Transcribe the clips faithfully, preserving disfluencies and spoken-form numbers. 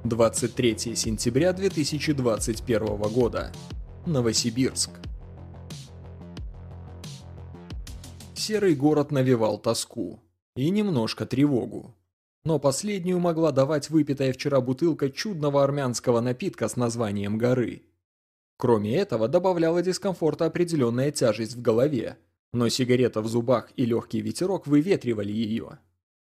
двадцать третье сентября две тысячи двадцать первого года. Новосибирск. Серый город навевал тоску и немножко тревогу. Но последнюю могла давать выпитая вчера бутылка чудного армянского напитка с названием «Горы». Кроме этого, добавляла дискомфорта определенная тяжесть в голове, но сигарета в зубах и легкий ветерок выветривали ее.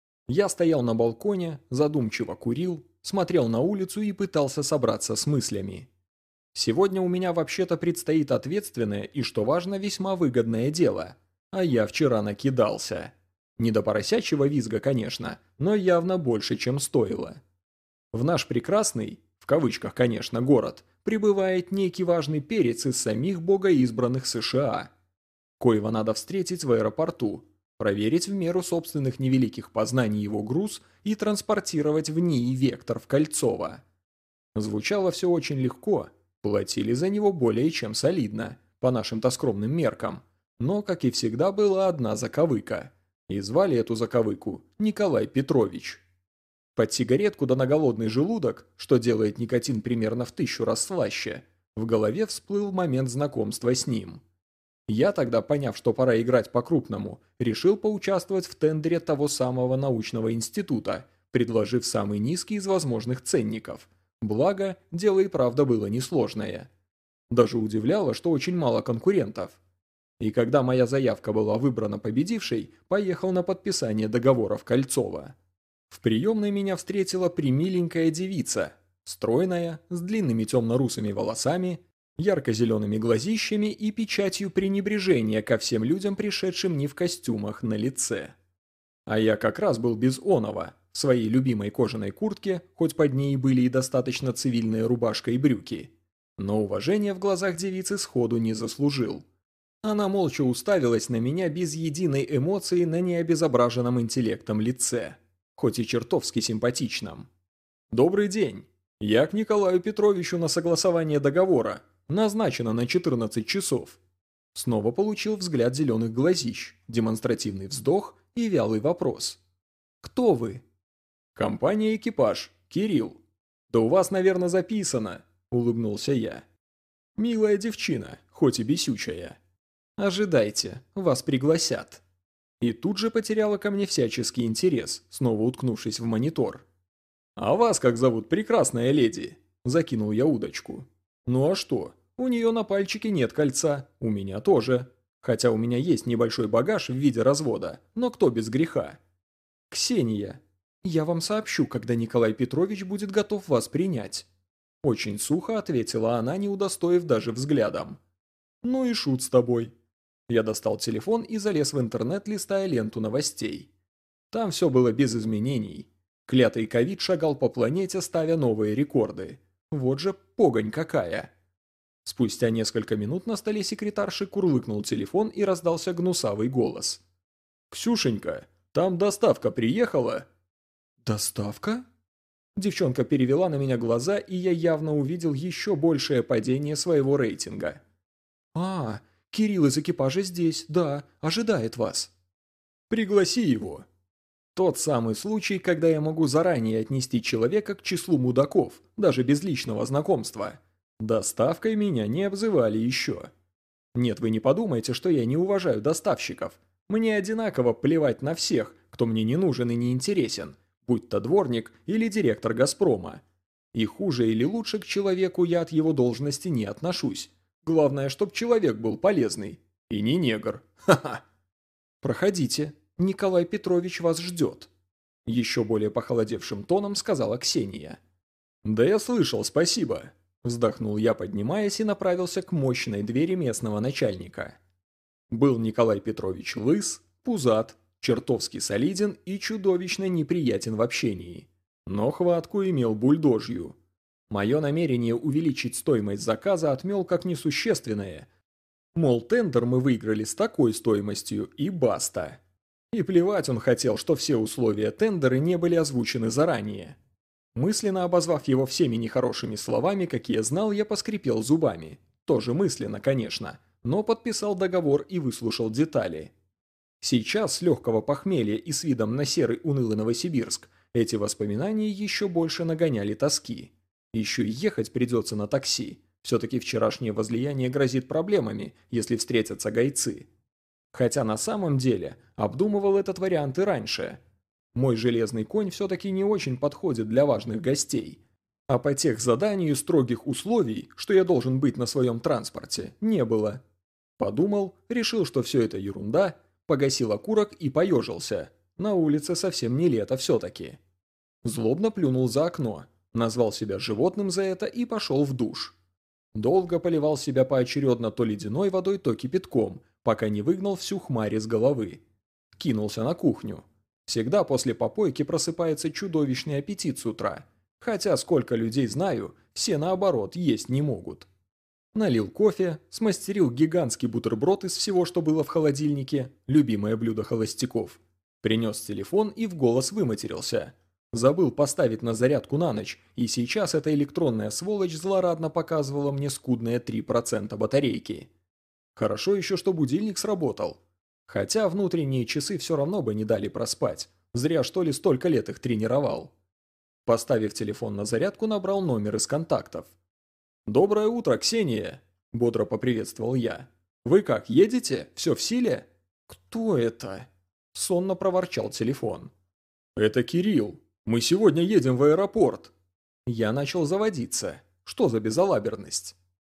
Я стоял на балконе, задумчиво курил, смотрел на улицу и пытался собраться с мыслями. Сегодня у меня вообще-то предстоит ответственное и, что важно, весьма выгодное дело, а я вчера накидался. Не до поросячьего визга, конечно, но явно больше, чем стоило. В наш прекрасный, в кавычках, конечно, город, прибывает некий важный перец из самих богоизбранных США, коего надо встретить в аэропорту, проверить в меру собственных невеликих познаний его груз и транспортировать в НИИ «Вектор» в Кольцово. Звучало все очень легко, платили за него более чем солидно, по нашим-то скромным меркам, но, как и всегда, была одна заковыка, и звали эту заковыку Николай Петрович. Под сигаретку да на голодный желудок, что делает никотин примерно в тысячу раз слаще, в голове всплыл момент знакомства с ним. Я тогда, поняв, что пора играть по-крупному, решил поучаствовать в тендере того самого научного института, предложив самый низкий из возможных ценников. Благо, дело и правда было несложное. Даже удивляло, что очень мало конкурентов. И когда моя заявка была выбрана победившей, поехал на подписание договора в Кольцово. В приемной меня встретила премиленькая девица, стройная, с длинными темно-русыми волосами, ярко-зелеными глазищами и печатью пренебрежения ко всем людям, пришедшим не в костюмах, на лице. А я как раз был без оного, в своей любимой кожаной куртке, хоть под ней были и достаточно цивильная рубашка и брюки. Но уважения в глазах девицы сходу не заслужил. Она молча уставилась на меня без единой эмоции на необезображенном интеллектом лице, хоть и чертовски симпатичном. «Добрый день. Я к Николаю Петровичу на согласование договора. Назначено на четырнадцать часов». Снова получил взгляд зеленых глазищ, демонстративный вздох и вялый вопрос. «Кто вы?» «Компания «Экипаж», Кирилл». «Да у вас, наверное, записано», – улыбнулся я. «Милая девчина, хоть и бесючая». «Ожидайте, вас пригласят». И тут же потеряла ко мне всяческий интерес, снова уткнувшись в монитор. «А вас как зовут, прекрасная леди?» – закинул я удочку. «Ну а что? У нее на пальчике нет кольца, у меня тоже. Хотя у меня есть небольшой багаж в виде развода, но кто без греха?» «Ксения, я вам сообщу, когда Николай Петрович будет готов вас принять». Очень сухо ответила она, не удостоив даже взглядом. «Ну и шут с тобой». Я достал телефон и залез в интернет, листая ленту новостей. Там все было без изменений. Клятый ковид шагал по планете, ставя новые рекорды. Вот же погонь какая. Спустя несколько минут на столе секретарши курлыкнул телефон и раздался гнусавый голос. «Ксюшенька, там доставка приехала?» «Доставка?» Девчонка перевела на меня глаза, и я явно увидел еще большее падение своего рейтинга. «А, Кирилл из экипажа здесь, да, ожидает вас». «Пригласи его». Тот самый случай, когда я могу заранее отнести человека к числу мудаков, даже без личного знакомства. Доставкой меня не обзывали еще. Нет, вы не подумайте, что я не уважаю доставщиков. Мне одинаково плевать на всех, кто мне не нужен и не интересен, будь то дворник или директор «Газпрома». И хуже или лучше к человеку я от его должности не отношусь. Главное, чтоб человек был полезный. И не негр. Ха-ха. «Проходите, Николай Петрович вас ждет», – еще более похолодевшим тоном сказала Ксения. «Да я слышал, спасибо», – вздохнул я, поднимаясь, и направился к мощной двери местного начальника. Был Николай Петрович лыс, пузат, чертовски солиден и чудовищно неприятен в общении. Но хватку имел бульдожью. Мое намерение увеличить стоимость заказа отмел как несущественное. Мол, тендер мы выиграли с такой стоимостью и баста. И плевать он хотел, что все условия тендера не были озвучены заранее. Мысленно обозвав его всеми нехорошими словами, какие знал, я поскрипел зубами. Тоже мысленно, конечно, но подписал договор и выслушал детали. Сейчас, с легкого похмелья и с видом на серый унылый Новосибирск, эти воспоминания еще больше нагоняли тоски. Еще и ехать придется на такси. Все-таки вчерашнее возлияние грозит проблемами, если встретятся гайцы. Хотя на самом деле обдумывал этот вариант и раньше. Мой железный конь все-таки не очень подходит для важных гостей. А по тех заданию строгих условий, что я должен быть на своем транспорте, не было. Подумал, решил, что все это ерунда, погасил окурок и поежился. На улице совсем не лето все-таки. Злобно плюнул за окно, назвал себя животным за это и пошел в душ. Долго поливал себя поочередно то ледяной водой, то кипятком, пока не выгнал всю хмарь из головы. Кинулся на кухню. Всегда после попойки просыпается чудовищный аппетит с утра. Хотя сколько людей знаю, все наоборот есть не могут. Налил кофе, смастерил гигантский бутерброд из всего, что было в холодильнике, любимое блюдо холостяков. Принес телефон и в голос выматерился. Забыл поставить на зарядку на ночь, и сейчас эта электронная сволочь злорадно показывала мне скудные три процента батарейки. Хорошо еще, что будильник сработал. Хотя внутренние часы все равно бы не дали проспать. Зря что ли столько лет их тренировал. Поставив телефон на зарядку, набрал номер из контактов. «Доброе утро, Ксения!» – бодро поприветствовал я. «Вы как, едете? Все в силе?» «Кто это?» – сонно проворчал телефон. «Это Кирилл. Мы сегодня едем в аэропорт». Я начал заводиться. Что за безалаберность?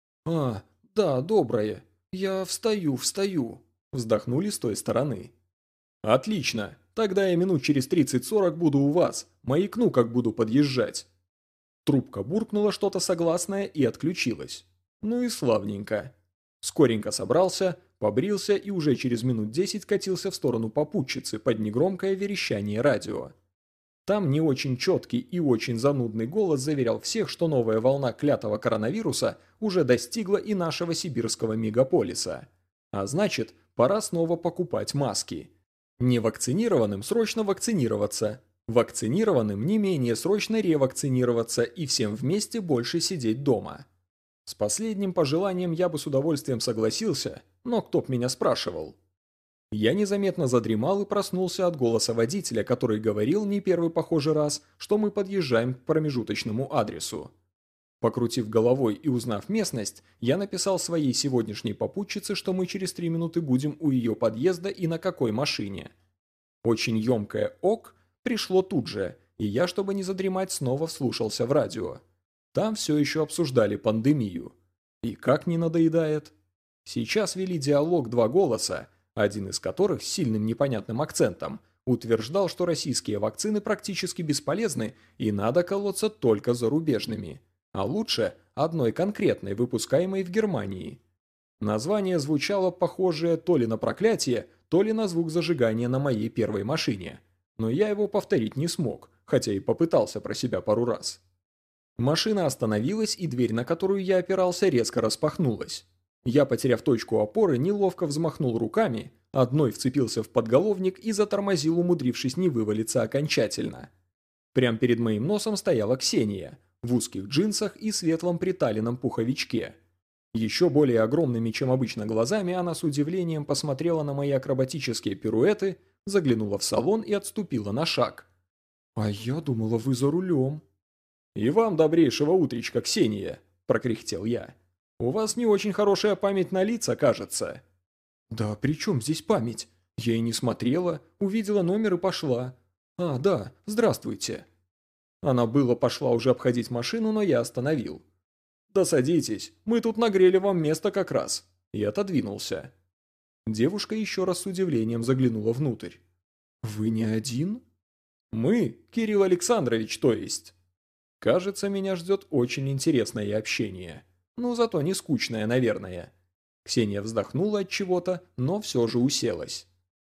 «А, да, доброе. Я встаю, встаю», – вздохнули с той стороны. «Отлично. Тогда я минут через тридцать-сорок буду у вас. Маякну, как буду подъезжать». Трубка буркнула что-то согласное и отключилась. Ну и славненько. Скоренько собрался, побрился и уже через минут десять катился в сторону попутчицы под негромкое верещание радио. Там не очень четкий и очень занудный голос заверял всех, что новая волна клятого коронавируса уже достигла и нашего сибирского мегаполиса. А значит, пора снова покупать маски. Невакцинированным срочно вакцинироваться. Вакцинированным не менее срочно ревакцинироваться и всем вместе больше сидеть дома. С последним пожеланием я бы с удовольствием согласился, но кто б меня спрашивал? Я незаметно задремал и проснулся от голоса водителя, который говорил не первый похожий раз, что мы подъезжаем к промежуточному адресу. Покрутив головой и узнав местность, я написал своей сегодняшней попутчице, что мы через три минуты будем у ее подъезда и на какой машине. Очень емкое «ок» пришло тут же, и я, чтобы не задремать, снова вслушался в радио. Там все еще обсуждали пандемию. И как не надоедает. Сейчас вели диалог два голоса, один из которых с сильным непонятным акцентом утверждал, что российские вакцины практически бесполезны и надо колоться только зарубежными. А лучше одной конкретной, выпускаемой в Германии. Название звучало похожее то ли на проклятие, то ли на звук зажигания на моей первой машине. Но я его повторить не смог, хотя и попытался про себя пару раз. Машина остановилась, и дверь, на которую я опирался, резко распахнулась. Я, потеряв точку опоры, неловко взмахнул руками, одной вцепился в подголовник и затормозил, умудрившись не вывалиться окончательно. Прямо перед моим носом стояла Ксения, в узких джинсах и светлом приталенном пуховичке. Еще более огромными, чем обычно, глазами она с удивлением посмотрела на мои акробатические пируэты, заглянула в салон и отступила на шаг. «А я думала, вы за рулем». «И вам добрейшего утречка, Ксения», – прокряхтел я. «У вас не очень хорошая память на лица, кажется». «Да при чем здесь память? Я и не смотрела, увидела номер и пошла. А, да, здравствуйте». Она было пошла уже обходить машину, но я остановил. «Да садитесь, мы тут нагрели вам место как раз». И отодвинулся. Девушка еще раз с удивлением заглянула внутрь. «Вы не один?» «Мы, Кирилл Александрович, то есть». Кажется, меня ждет очень интересное общение. Ну, зато не скучное, наверное. Ксения вздохнула от чего-то, но все же уселась.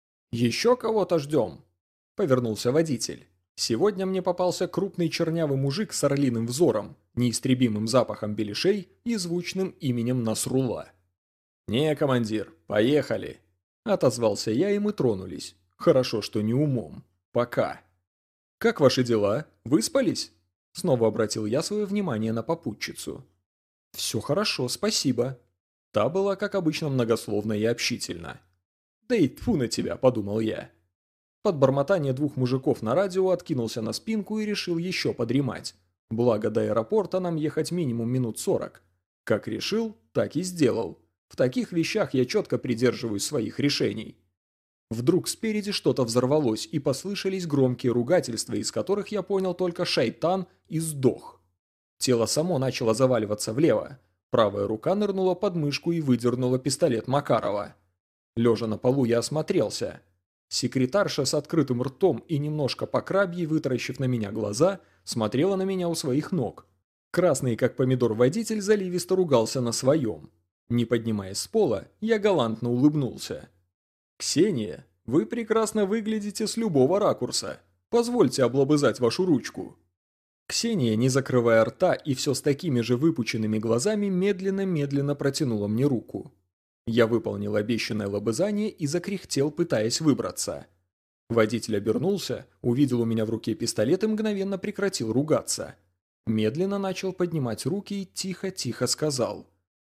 «Еще кого-то ждем?» – повернулся водитель. Сегодня мне попался крупный чернявый мужик с орлиным взором, неистребимым запахом беляшей и звучным именем Насрула. «Не, командир, поехали!» – отозвался я, и мы тронулись. Хорошо, что не умом. Пока. «Как ваши дела? Выспались?» Снова обратил я свое внимание на попутчицу. «Все хорошо, спасибо». Та была, как обычно, многословна и общительна. «Да и тьфу на тебя», – подумал я. Под бормотание двух мужиков на радио откинулся на спинку и решил еще подремать. Благо до аэропорта нам ехать минимум минут сорок. Как решил, так и сделал. В таких вещах я четко придерживаюсь своих решений. Вдруг спереди что-то взорвалось, и послышались громкие ругательства, из которых я понял только «шайтан» и «сдох». Тело само начало заваливаться влево. Правая рука нырнула под мышку и выдернула пистолет Макарова. Лежа на полу, я осмотрелся. Секретарша с открытым ртом и немножко по крабьей, вытаращив на меня глаза, смотрела на меня у своих ног. Красный, как помидор, водитель заливисто ругался на своем. Не поднимаясь с пола, я галантно улыбнулся. «Ксения, вы прекрасно выглядите с любого ракурса. Позвольте облобызать вашу ручку». Ксения, не закрывая рта и все с такими же выпученными глазами, медленно-медленно протянула мне руку. Я выполнил обещанное лобызание и закряхтел, пытаясь выбраться. Водитель обернулся, увидел у меня в руке пистолет и мгновенно прекратил ругаться. Медленно начал поднимать руки и тихо-тихо сказал: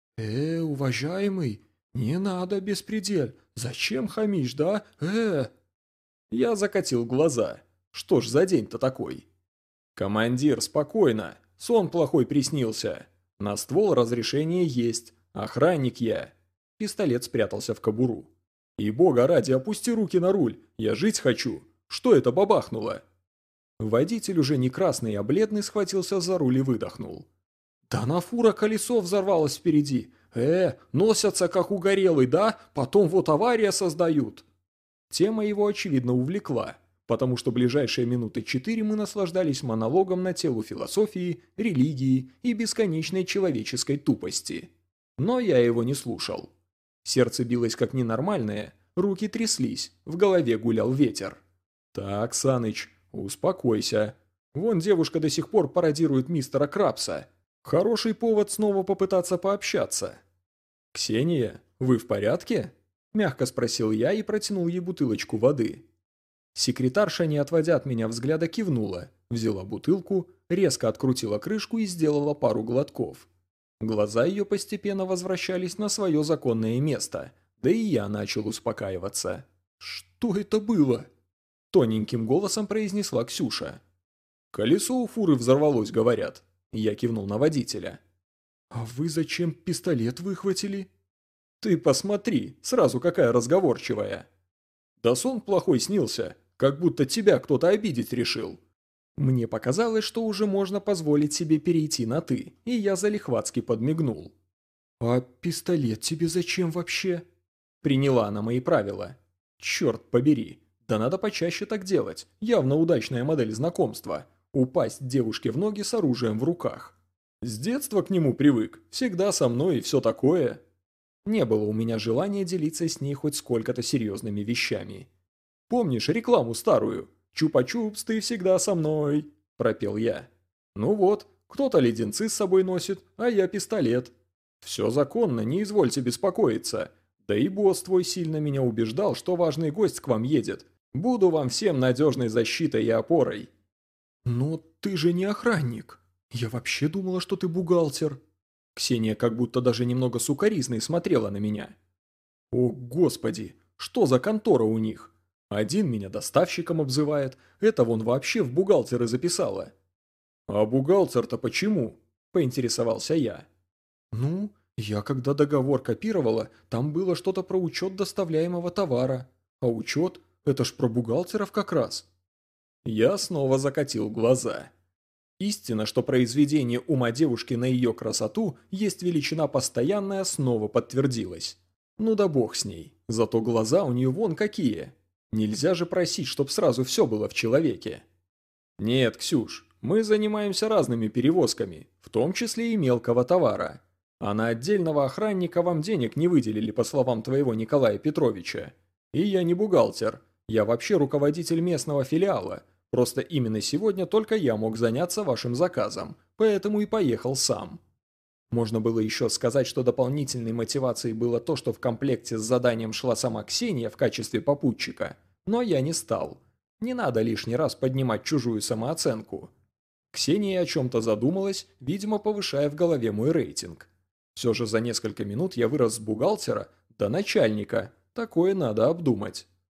«Э, уважаемый, не надо беспредель. Зачем хамишь, да? Э!» Я закатил глаза. Что ж за день-то такой? «Командир, спокойно. Сон плохой приснился. На ствол разрешение есть. Охранник я». Пистолет спрятался в кобуру. «И бога ради, опусти руки на руль. Я жить хочу. Что это бабахнуло?» Водитель, уже не красный, а бледный, схватился за руль и выдохнул. «Да на фура колесо взорвалось впереди. Э, носятся как угорелый, да? Потом вот авария создают». Тема его, очевидно, увлекла, потому что ближайшие минуты четыре мы наслаждались монологом на тему философии, религии и бесконечной человеческой тупости. Но я его не слушал. Сердце билось как ненормальное, руки тряслись, в голове гулял ветер. «Так, Саныч, успокойся. Вон девушка до сих пор пародирует мистера Крабса. Хороший повод снова попытаться пообщаться». «Ксения, вы в порядке?» – мягко спросил я и протянул ей бутылочку воды. Секретарша, не отводя от меня взгляда, кивнула, взяла бутылку, резко открутила крышку и сделала пару глотков. Глаза ее постепенно возвращались на свое законное место, да и я начал успокаиваться. «Что это было?» – тоненьким голосом произнесла Ксюша. «Колесо у фуры взорвалось, говорят». Я кивнул на водителя. «А вы зачем пистолет выхватили?» «Ты посмотри, сразу какая разговорчивая». «Да сон плохой снился, как будто тебя кто-то обидеть решил». Мне показалось, что уже можно позволить себе перейти на «ты», и я залихватски подмигнул. «А пистолет тебе зачем вообще?» Приняла она мои правила. «Черт побери, да надо почаще так делать, явно удачная модель знакомства. Упасть девушке в ноги с оружием в руках. С детства к нему привык, всегда со мной и все такое». Не было у меня желания делиться с ней хоть сколько-то серьезными вещами. «Помнишь рекламу старую? Чупа-чупс, ты всегда со мной», – пропел я. «Ну вот, кто-то леденцы с собой носит, а я пистолет. Все законно, не извольте беспокоиться. Да и босс твой сильно меня убеждал, что важный гость к вам едет. Буду вам всем надежной защитой и опорой». «Но ты же не охранник. Я вообще думала, что ты бухгалтер». Ксения как будто даже немного сукоризной смотрела на меня. «О, господи, что за контора у них? Один меня доставщиком обзывает, это вон вообще в бухгалтеры записала». «А бухгалтер-то почему?» – поинтересовался я. «Ну, я когда договор копировала, там было что-то про учет доставляемого товара. А учет – это ж про бухгалтеров как раз». Я снова закатил глаза. Истина, что произведение ума девушки на ее красоту есть величина постоянная, снова подтвердилась. Ну да бог с ней, зато глаза у нее вон какие. Нельзя же просить, чтоб сразу все было в человеке. «Нет, Ксюш, мы занимаемся разными перевозками, в том числе и мелкого товара. А на отдельного охранника вам денег не выделили, по словам твоего Николая Петровича. И я не бухгалтер, я вообще руководитель местного филиала. Просто именно сегодня только я мог заняться вашим заказом, поэтому и поехал сам». Можно было еще сказать, что дополнительной мотивацией было то, что в комплекте с заданием шла сама Ксения в качестве попутчика, но я не стал. Не надо лишний раз поднимать чужую самооценку. Ксения о чем-то задумалась, видимо, повышая в голове мой рейтинг. Все же за несколько минут я вырос с бухгалтера до начальника, такое надо обдумать.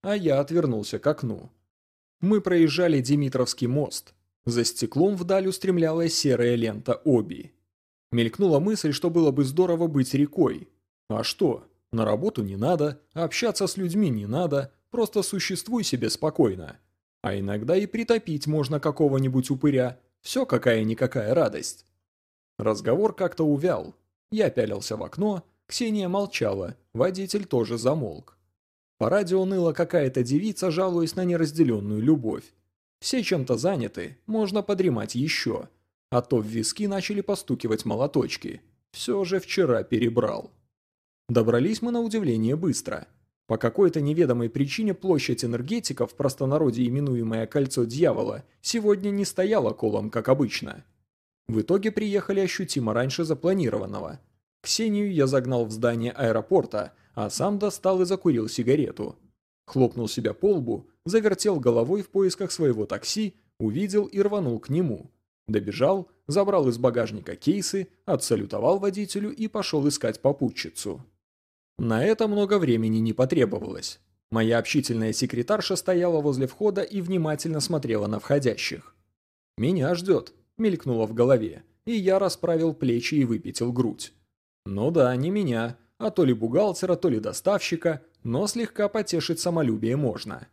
а я отвернулся к окну. Мы проезжали Димитровский мост. За стеклом вдаль устремлялась серая лента Оби. Мелькнула мысль, что было бы здорово быть рекой. А что? На работу не надо, общаться с людьми не надо, просто существуй себе спокойно. А иногда и притопить можно какого-нибудь упыря. Все какая-никакая радость. Разговор как-то увял. Я пялился в окно, Ксения молчала, водитель тоже замолк. По радио ныла какая-то девица, жалуясь на неразделенную любовь. Все чем-то заняты, можно подремать еще. А то в виски начали постукивать молоточки. Все же вчера перебрал. Добрались мы на удивление быстро. По какой-то неведомой причине площадь энергетиков, в простонародье именуемое «Кольцо дьявола», сегодня не стояла колом, как обычно. В итоге приехали ощутимо раньше запланированного. Ксению я загнал в здание аэропорта, а сам достал и закурил сигарету. Хлопнул себя по лбу, завертел головой в поисках своего такси, увидел и рванул к нему. Добежал, забрал из багажника кейсы, отсалютовал водителю и пошел искать попутчицу. На это много времени не потребовалось. Моя общительная секретарша стояла возле входа и внимательно смотрела на входящих. «Меня ждет», — мелькнуло в голове, и я расправил плечи и выпятил грудь. Ну да, не меня, а то ли бухгалтера, то ли доставщика, но слегка потешить самолюбие можно.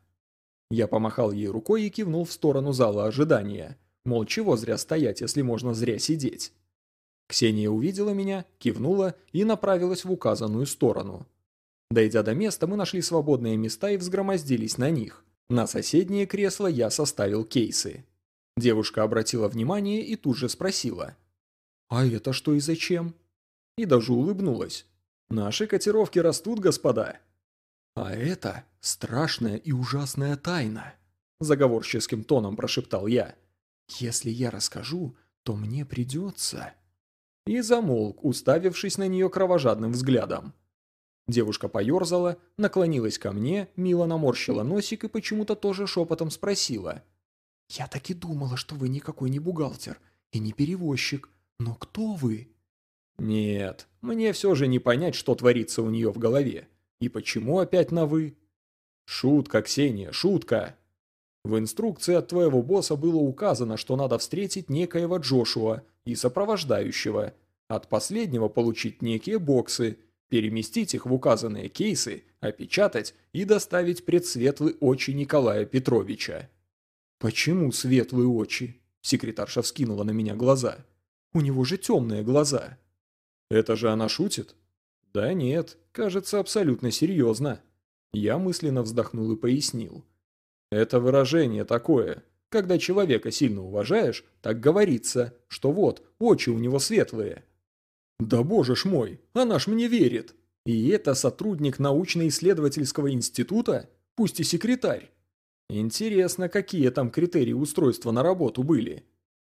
Я помахал ей рукой и кивнул в сторону зала ожидания. Мол, чего зря стоять, если можно зря сидеть. Ксения увидела меня, кивнула и направилась в указанную сторону. Дойдя до места, мы нашли свободные места и взгромоздились на них. На соседнее кресло я составил кейсы. Девушка обратила внимание и тут же спросила: «А это что и зачем?» И даже улыбнулась. «Наши котировки растут, господа». «А это страшная и ужасная тайна», – заговорческим тоном прошептал я. «Если я расскажу, то мне придется...» И замолк, уставившись на нее кровожадным взглядом. Девушка поерзала, наклонилась ко мне, мило наморщила носик и почему-то тоже шепотом спросила: «Я так и думала, что вы никакой не бухгалтер и не перевозчик, но кто вы?» Нет, мне все же не понять, что творится у нее в голове. И почему опять на «вы»? Шутка, Ксения, шутка. В инструкции от твоего босса было указано, что надо встретить некоего Джошуа и сопровождающего. От последнего получить некие боксы, переместить их в указанные кейсы, опечатать и доставить пред светлые очи Николая Петровича. «Почему светлые очи?» Секретарша вскинула на меня глаза. «У него же темные глаза». «Это же она шутит?» «Да нет, кажется, абсолютно серьезно». Я мысленно вздохнул и пояснил. «Это выражение такое. Когда человека сильно уважаешь, так говорится, что вот, очи у него светлые». «Да боже ж мой, она ж мне верит! И это сотрудник научно-исследовательского института, пусть и секретарь. Интересно, какие там критерии устройства на работу были?»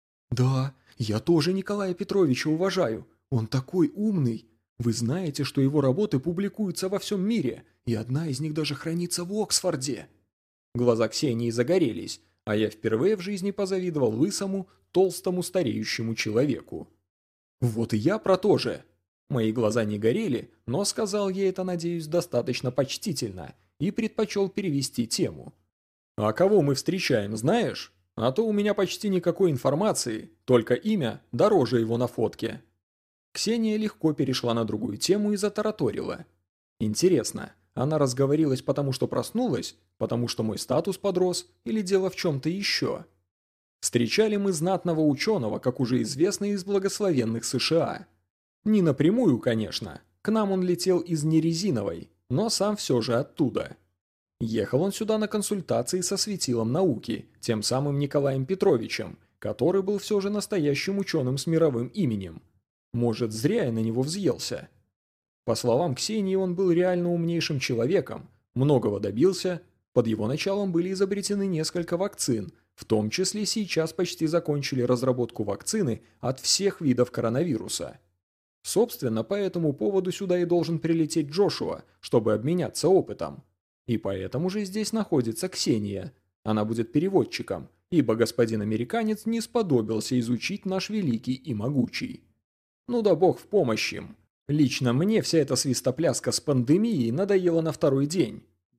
«Да, я тоже Николая Петровича уважаю. Он такой умный. Вы знаете, что его работы публикуются во всем мире, и одна из них даже хранится в Оксфорде». Глаза Ксении загорелись, а я впервые в жизни позавидовал лысому, толстому, стареющему человеку. Вот и я про то же. Мои глаза не горели, но сказал ей это, надеюсь, достаточно почтительно, и предпочел перевести тему. «А кого мы встречаем, знаешь? А то у меня почти никакой информации, только имя дороже его на фотке». Ксения легко перешла на другую тему и затараторила. «Интересно, она разговорилась потому, что проснулась, потому что мой статус подрос, или дело в чем-то еще?» Встречали мы знатного ученого, как уже известно, из благословенных США. Не напрямую, конечно, к нам он летел из нерезиновой, но сам все же оттуда. Ехал он сюда на консультации со светилом науки, тем самым Николаем Петровичем, который был все же настоящим ученым с мировым именем. Может, зря я на него взъелся. По словам Ксении, он был реально умнейшим человеком, многого добился, под его началом были изобретены несколько вакцин, в том числе сейчас почти закончили разработку вакцины от всех видов коронавируса. Собственно, по этому поводу сюда и должен прилететь Джошуа, чтобы обменяться опытом. И поэтому же здесь находится Ксения. Она будет переводчиком, ибо господин американец не сподобился изучить наш великий и могучий. Ну да бог в помощь им. Лично мне вся эта свистопляска с пандемией надоела на второй день.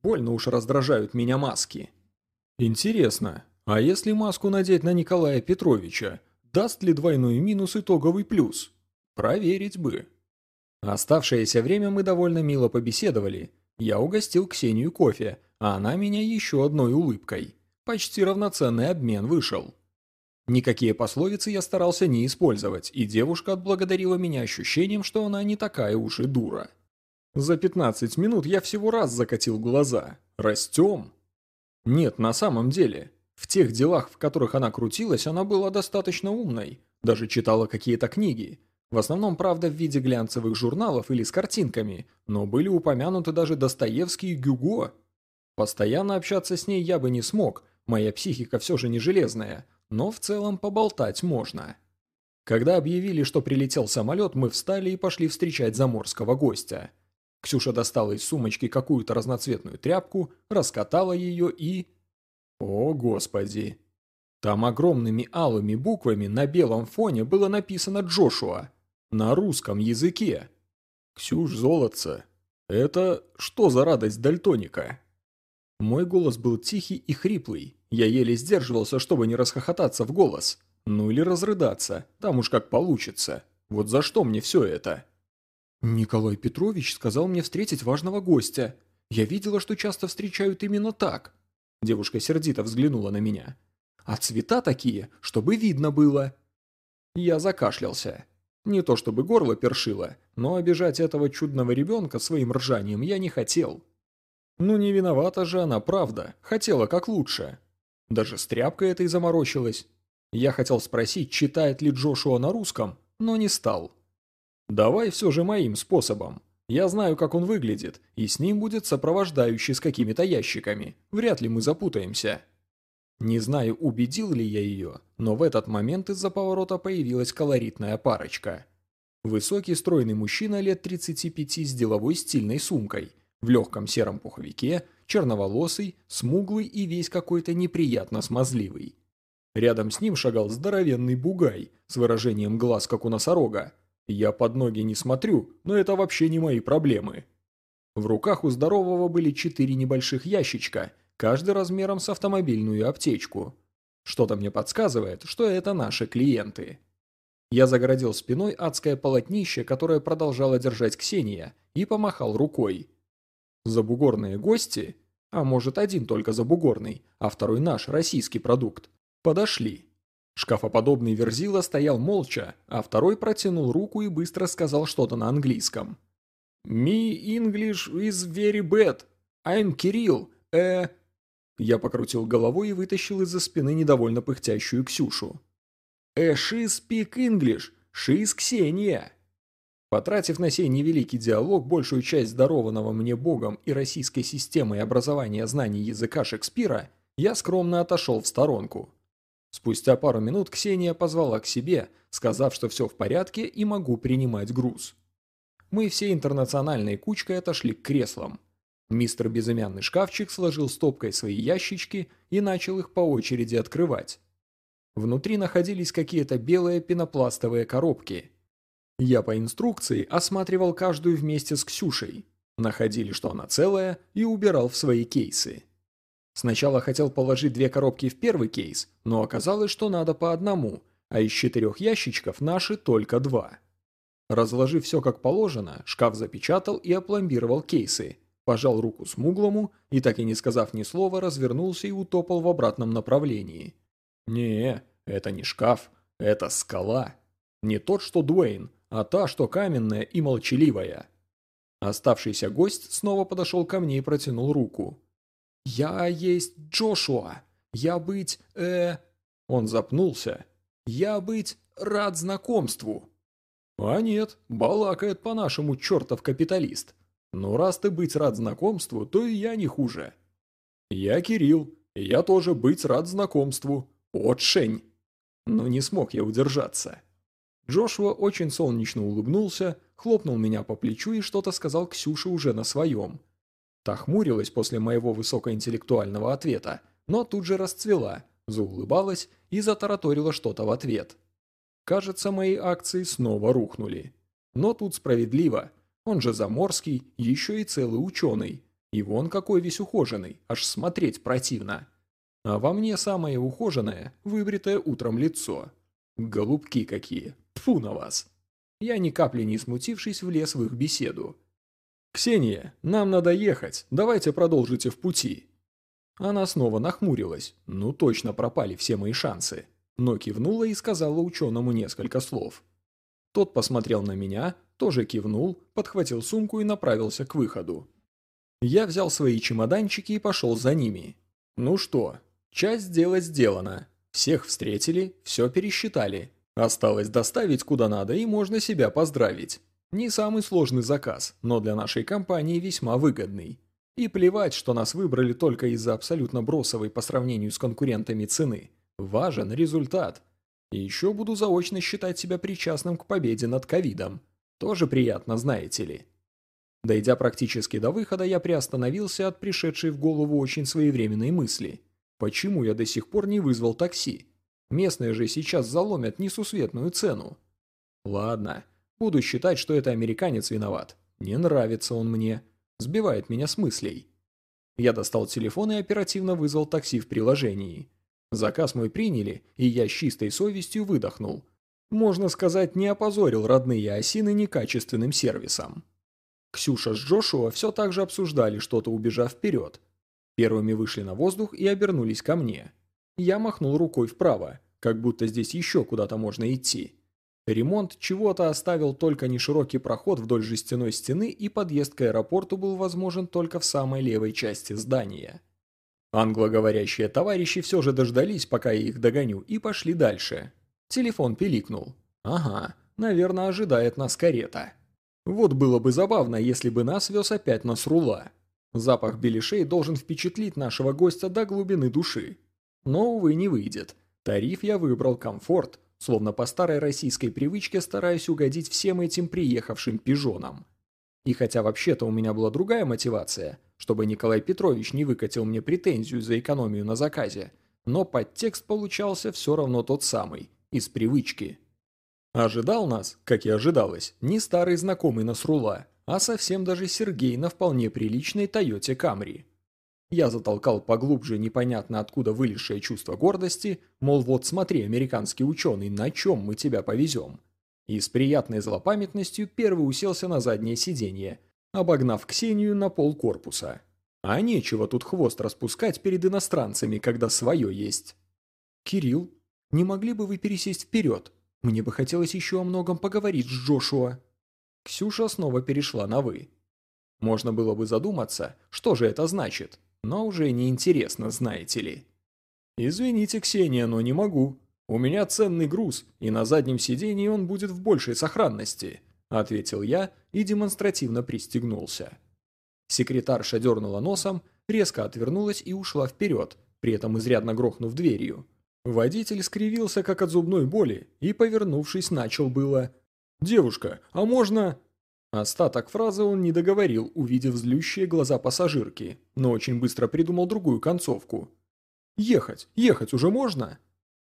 Больно уж раздражают меня маски. Интересно, а если маску надеть на Николая Петровича, даст ли двойной минус итоговый плюс? Проверить бы. Оставшееся время мы довольно мило побеседовали. Я угостил Ксению кофе, а она меня еще одной улыбкой. Почти равноценный обмен вышел. Никакие пословицы я старался не использовать, и девушка отблагодарила меня ощущением, что она не такая уж и дура. За пятнадцать минут я всего раз закатил глаза. Растем. Нет, на самом деле. В тех делах, в которых она крутилась, она была достаточно умной. Даже читала какие-то книги. В основном, правда, в виде глянцевых журналов или с картинками, но были упомянуты даже Достоевский и Гюго. Постоянно общаться с ней я бы не смог, моя психика все же не железная, но в целом поболтать можно. Когда объявили, что прилетел самолет, мы встали и пошли встречать заморского гостя. Ксюша достала из сумочки какую-то разноцветную тряпку, раскатала ее и... О, Господи! Там огромными алыми буквами на белом фоне было написано «Джошуа». На русском языке. Ксюш, золотце, это что за радость дальтоника? Мой голос был тихий и хриплый. Я еле сдерживался, чтобы не расхохотаться в голос. Ну или разрыдаться, там уж как получится. Вот за что мне все это? Николай Петрович сказал мне встретить важного гостя. Я видела, что часто встречают именно так. Девушка сердито взглянула на меня. А цвета такие, чтобы видно было. Я закашлялся. Не то чтобы горло першило, но обижать этого чудного ребенка своим ржанием я не хотел. Ну не виновата же она, правда, хотела как лучше. Даже с тряпкой этой заморочилась. Я хотел спросить, читает ли Джошуа на русском, но не стал. Давай все же моим способом. Я знаю, как он выглядит, и с ним будет сопровождающий с какими-то ящиками. Вряд ли мы запутаемся. Не знаю, убедил ли я ее, но в этот момент из-за поворота появилась колоритная парочка. Высокий стройный мужчина лет тридцати пяти с деловой стильной сумкой, в легком сером пуховике, черноволосый, смуглый и весь какой-то неприятно смазливый. Рядом с ним шагал здоровенный бугай с выражением глаз, как у носорога. Я под ноги не смотрю, но это вообще не мои проблемы. В руках у здорового были четыре небольших ящичка, каждый размером с автомобильную аптечку. Что-то мне подсказывает, что это наши клиенты. Я загородил спиной адское полотнище, которое продолжала держать Ксения, и помахал рукой. Забугорные гости, а может один только забугорный, а второй наш, российский продукт, подошли. Шкафоподобный верзила стоял молча, а второй протянул руку и быстро сказал что-то на английском. «Me English is very bad. I'm Кирилл. Э...» Я покрутил головой и вытащил из-за спины недовольно пыхтящую Ксюшу. «Э, she speak English. She is Ксения». Потратив на сей невеликий диалог большую часть дарованного мне Богом и российской системой образования знаний языка Шекспира, я скромно отошел в сторонку. Спустя пару минут Ксения позвала к себе, сказав, что все в порядке и могу принимать груз. Мы всей интернациональной кучкой отошли к креслам. Мистер Безымянный шкафчик сложил стопкой свои ящички и начал их по очереди открывать. Внутри находились какие-то белые пенопластовые коробки. Я по инструкции осматривал каждую вместе с Ксюшей. Находили, что она целая, и убирал в свои кейсы. Сначала хотел положить две коробки в первый кейс, но оказалось, что надо по одному, а из четырех ящичков наши только два. Разложив все как положено, шкаф запечатал и опломбировал кейсы, пожал руку смуглому и, так и не сказав ни слова, развернулся и утопал в обратном направлении. Не, это не шкаф, это скала. Не тот, что Дуэйн, а та, что каменная и молчаливая. Оставшийся гость снова подошел ко мне и протянул руку. «Я есть Джошуа. Я быть, э...» Он запнулся. «Я быть рад знакомству». «А нет, балакает по-нашему чертов капиталист. Но раз ты быть рад знакомству, то и я не хуже». «Я Кирилл, и я тоже быть рад знакомству. Отшень». Но не смог я удержаться. Джошуа очень солнечно улыбнулся, хлопнул меня по плечу и что-то сказал Ксюше уже на своем. Та хмурилась после моего высокоинтеллектуального ответа, но тут же расцвела, заулыбалась и затараторила что-то в ответ. Кажется, мои акции снова рухнули. Но тут справедливо. Он же заморский, еще и целый ученый. И вон какой весь ухоженный, аж смотреть противно. А во мне самое ухоженное, выбритое утром лицо. Голубки какие, тьфу на вас. Я ни капли не смутившись влез в их беседу. «Ксения, нам надо ехать, давайте продолжите в пути». Она снова нахмурилась, ну точно пропали все мои шансы, но кивнула и сказала ученому несколько слов. Тот посмотрел на меня, тоже кивнул, подхватил сумку и направился к выходу. Я взял свои чемоданчики и пошел за ними. Ну что, часть дела сделана. Всех встретили, все пересчитали. Осталось доставить куда надо и можно себя поздравить. Не самый сложный заказ, но для нашей компании весьма выгодный. И плевать, что нас выбрали только из-за абсолютно бросовой по сравнению с конкурентами цены. Важен результат. И еще буду заочно считать себя причастным к победе над ковидом. Тоже приятно, знаете ли. Дойдя практически до выхода, я приостановился от пришедшей в голову очень своевременной мысли. Почему я до сих пор не вызвал такси? Местные же сейчас заломят несусветную цену. Ладно, буду считать, что это американец виноват. Не нравится он мне. Сбивает меня с мыслей. Я достал телефон и оперативно вызвал такси в приложении. Заказ мой приняли, и я с чистой совестью выдохнул. Можно сказать, не опозорил родные осины некачественным сервисом. Ксюша с Джошуа все так же обсуждали что-то, убежав вперед. Первыми вышли на воздух и обернулись ко мне. Я махнул рукой вправо, как будто здесь еще куда-то можно идти. Ремонт чего-то оставил только неширокий проход вдоль жестяной стены, и подъезд к аэропорту был возможен только в самой левой части здания. Англоговорящие товарищи все же дождались, пока я их догоню, и пошли дальше. Телефон пиликнул. Ага, наверное, ожидает нас карета. Вот было бы забавно, если бы нас вез опять Насрула. Запах беляшей должен впечатлить нашего гостя до глубины души. Но, увы, не выйдет. Тариф я выбрал комфорт, словно по старой российской привычке стараюсь угодить всем этим приехавшим пижонам. И хотя вообще-то у меня была другая мотивация, чтобы Николай Петрович не выкатил мне претензию за экономию на заказе, но подтекст получался все равно тот самый, из привычки. Ожидал нас, как и ожидалось, не старый знакомый Насрула, а совсем даже Сергей на вполне приличной Тойоте Камри. Я затолкал поглубже непонятно откуда вылезшее чувство гордости, мол, вот смотри, американский ученый, на чем мы тебя повезем. И с приятной злопамятностью первый уселся на заднее сиденье, обогнав Ксению на пол корпуса. А нечего тут хвост распускать перед иностранцами, когда свое есть. «Кирилл, не могли бы вы пересесть вперед? Мне бы хотелось еще о многом поговорить с Джошуа». Ксюша снова перешла на «вы». Можно было бы задуматься, что же это значит, но уже неинтересно, знаете ли. «Извините, Ксения, но не могу. У меня ценный груз, и на заднем сидении он будет в большей сохранности», – ответил я и демонстративно пристегнулся. Секретарша дернула носом, резко отвернулась и ушла вперед, при этом изрядно грохнув дверью. Водитель скривился, как от зубной боли, и, повернувшись, начал было: «Девушка, а можно...» Остаток фразы он не договорил, увидев злющие глаза пассажирки, но очень быстро придумал другую концовку. «Ехать, ехать уже можно?»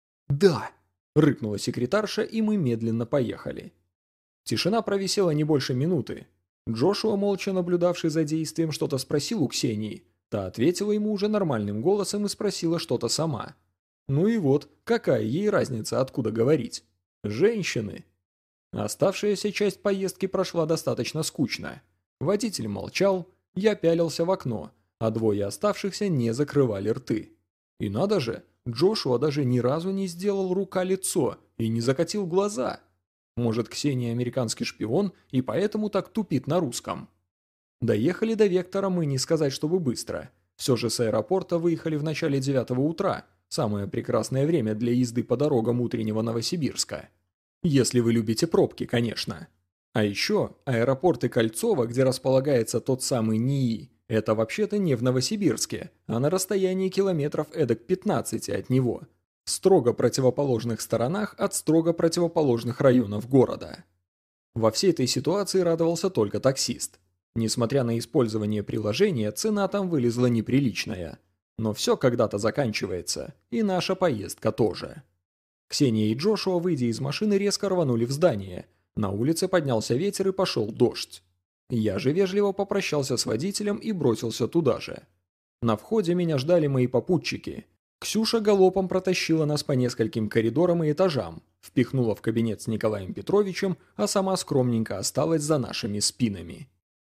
«Да!» – рыкнула секретарша, и мы медленно поехали. Тишина провисела не больше минуты. Джошуа, молча наблюдавший за действием, что-то спросил у Ксении. Та ответила ему уже нормальным голосом и спросила что-то сама. Ну и вот, какая ей разница, откуда говорить? Женщины. Оставшаяся часть поездки прошла достаточно скучно. Водитель молчал, я пялился в окно, а двое оставшихся не закрывали рты. И надо же, Джошуа даже ни разу не сделал рука-лицо и не закатил глаза. Может, Ксения американский шпион и поэтому так тупит на русском. Доехали до Вектора мы, не сказать чтобы быстро. Все же с аэропорта выехали в начале девятого утра, самое прекрасное время для езды по дорогам утреннего Новосибирска. Если вы любите пробки, конечно. А еще аэропорты Кольцово, где располагается тот самый НИИ, это вообще-то не в Новосибирске, а на расстоянии километров эдак пятнадцати от него. В строго противоположных сторонах от строго противоположных районов города. Во всей этой ситуации радовался только таксист. Несмотря на использование приложения, цена там вылезла неприличная. Но все когда-то заканчивается, и наша поездка тоже. Ксения и Джошуа, выйдя из машины, резко рванули в здание. На улице поднялся ветер и пошел дождь. Я же вежливо попрощался с водителем и бросился туда же. На входе меня ждали мои попутчики. Ксюша галопом протащила нас по нескольким коридорам и этажам, впихнула в кабинет с Николаем Петровичем, а сама скромненько осталась за нашими спинами.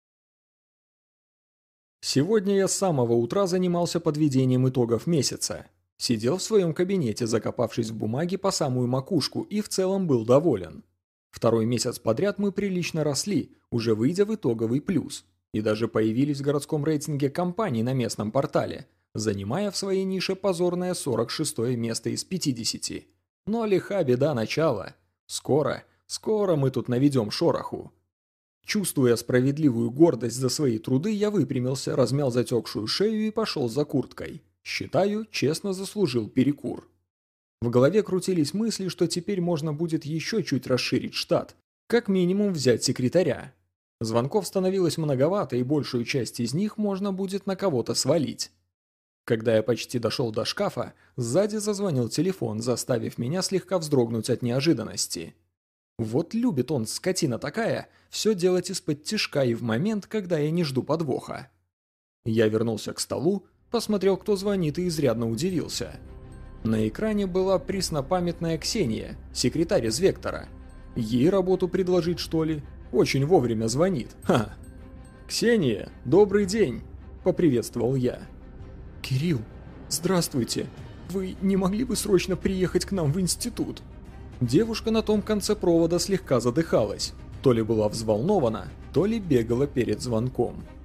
Сегодня я с самого утра занимался подведением итогов месяца. Сидел в своем кабинете, закопавшись в бумаги по самую макушку, и в целом был доволен. Второй месяц подряд мы прилично росли, уже выйдя в итоговый плюс. И даже появились в городском рейтинге компаний на местном портале, занимая в своей нише позорное сорок шестое место из пятидесяти. Но лиха беда начала. Скоро, скоро мы тут наведем шороху. Чувствуя справедливую гордость за свои труды, я выпрямился, размял затекшую шею и пошел за курткой. Считаю, честно заслужил перекур. В голове крутились мысли, что теперь можно будет еще чуть расширить штат, как минимум взять секретаря. Звонков становилось многовато, и большую часть из них можно будет на кого-то свалить. Когда я почти дошел до шкафа, сзади зазвонил телефон, заставив меня слегка вздрогнуть от неожиданности. Вот любит он, скотина такая, все делать из-под тишка и в момент, когда я не жду подвоха. Я вернулся к столу, посмотрел, кто звонит, и изрядно удивился. На экране была преснопамятная Ксения, секретарь из Вектора. Ей работу предложить, что ли? Очень вовремя звонит. Ха! «Ксения, добрый день!» – поприветствовал я. «Кирилл, здравствуйте. Вы не могли бы срочно приехать к нам в институт?» Девушка на том конце провода слегка задыхалась. То ли была взволнована, то ли бегала перед звонком.